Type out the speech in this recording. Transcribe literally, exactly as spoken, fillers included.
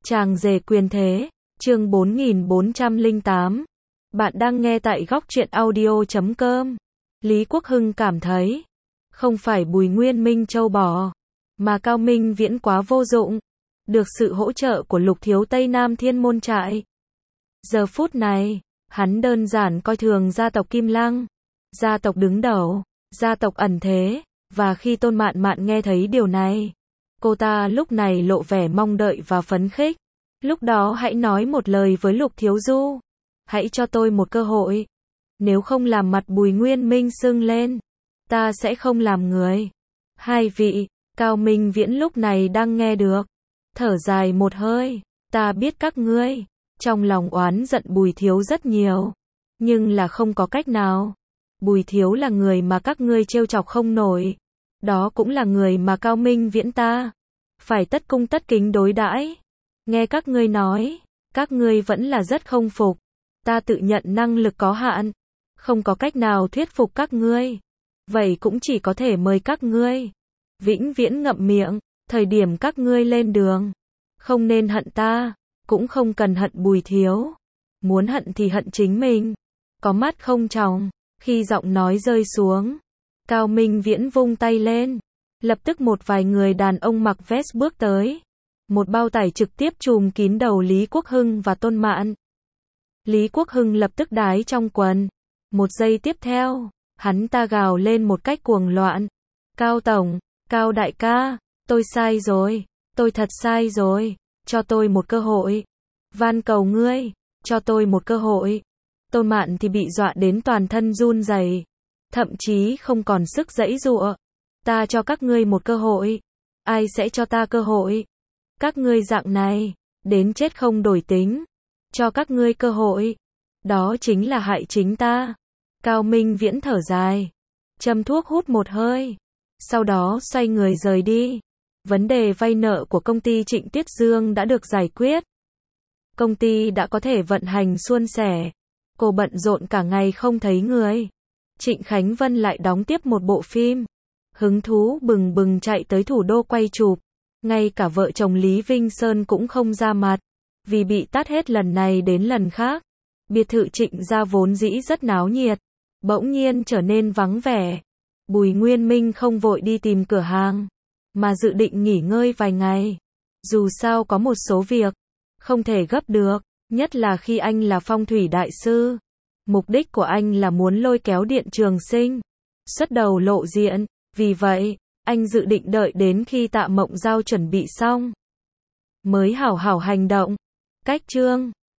Chàng rể quyền thế, chương bốn nghìn bốn trăm lẻ tám. Bạn đang nghe tại góc truyện audio chấm com. Lý Quốc Hưng cảm thấy, không phải Bùi Nguyên Minh trâu bò, mà Cao Minh Viễn quá vô dụng. Được sự hỗ trợ của Lục Thiếu Tây Nam Thiên Môn Trại. Giờ phút này, hắn đơn giản coi thường gia tộc Kim Lăng, gia tộc đứng đầu, gia tộc ẩn thế, và khi Tôn Mạn Mạn nghe thấy điều này, cô ta lúc này lộ vẻ mong đợi và phấn khích. Lúc đó hãy nói một lời với Lục Thiếu Du. Hãy cho tôi một cơ hội. Nếu không làm mặt Bùi Nguyên Minh sưng lên, ta sẽ không làm người. Hai vị, Cao Minh Viễn lúc này đang nghe được. Thở dài một hơi, ta biết các ngươi, trong lòng oán giận Bùi Thiếu rất nhiều. Nhưng là không có cách nào. Bùi Thiếu là người mà các ngươi trêu chọc không nổi. Đó cũng là người mà Cao Minh Viễn ta phải tất cung tất kính đối đãi. Nghe các ngươi nói, các ngươi vẫn là rất không phục. Ta tự nhận năng lực có hạn, không có cách nào thuyết phục các ngươi. Vậy cũng chỉ có thể mời các ngươi vĩnh viễn ngậm miệng, thời điểm các ngươi lên đường. Không nên hận ta, cũng không cần hận Bùi Thiếu. Muốn hận thì hận chính mình. Có mắt không tròng. Khi giọng nói rơi xuống, Cao Minh Viễn vung tay lên. Lập tức một vài người đàn ông mặc vest bước tới. Một bao tải trực tiếp trùm kín đầu Lý Quốc Hưng và Tôn Mạn. Lý Quốc Hưng lập tức đái trong quần. Một giây tiếp theo, hắn ta gào lên một cách cuồng loạn. Cao Tổng, Cao Đại ca, tôi sai rồi, tôi thật sai rồi, cho tôi một cơ hội. Van cầu ngươi, cho tôi một cơ hội. Tôn Mạn thì bị dọa đến toàn thân run rẩy, thậm chí không còn sức giãy giụa. Ta cho các ngươi một cơ hội. Ai sẽ cho ta cơ hội? Các ngươi dạng này, đến chết không đổi tính. Cho các ngươi cơ hội. Đó chính là hại chính ta. Cao Minh Viễn thở dài, châm thuốc hút một hơi, sau đó xoay người rời đi. Vấn đề vay nợ của công ty Trịnh Tiết Dương đã được giải quyết. Công ty đã có thể vận hành suôn sẻ. Cô bận rộn cả ngày không thấy người. Trịnh Khánh Vân lại đóng tiếp một bộ phim. Hứng thú bừng bừng chạy tới thủ đô quay chụp. Ngay cả vợ chồng Lý Vinh Sơn cũng không ra mặt, vì bị tát hết lần này đến lần khác. Biệt thự Trịnh gia vốn dĩ rất náo nhiệt, bỗng nhiên trở nên vắng vẻ. Bùi Nguyên Minh không vội đi tìm cửa hàng, mà dự định nghỉ ngơi vài ngày. Dù sao có một số việc không thể gấp được, nhất là khi anh là phong thủy đại sư. Mục đích của anh là muốn lôi kéo Điện Trường Sinh xuất đầu lộ diện, vì vậy anh dự định đợi đến khi Tạ Mộng Giao chuẩn bị xong mới hảo hảo hành động. Cách chương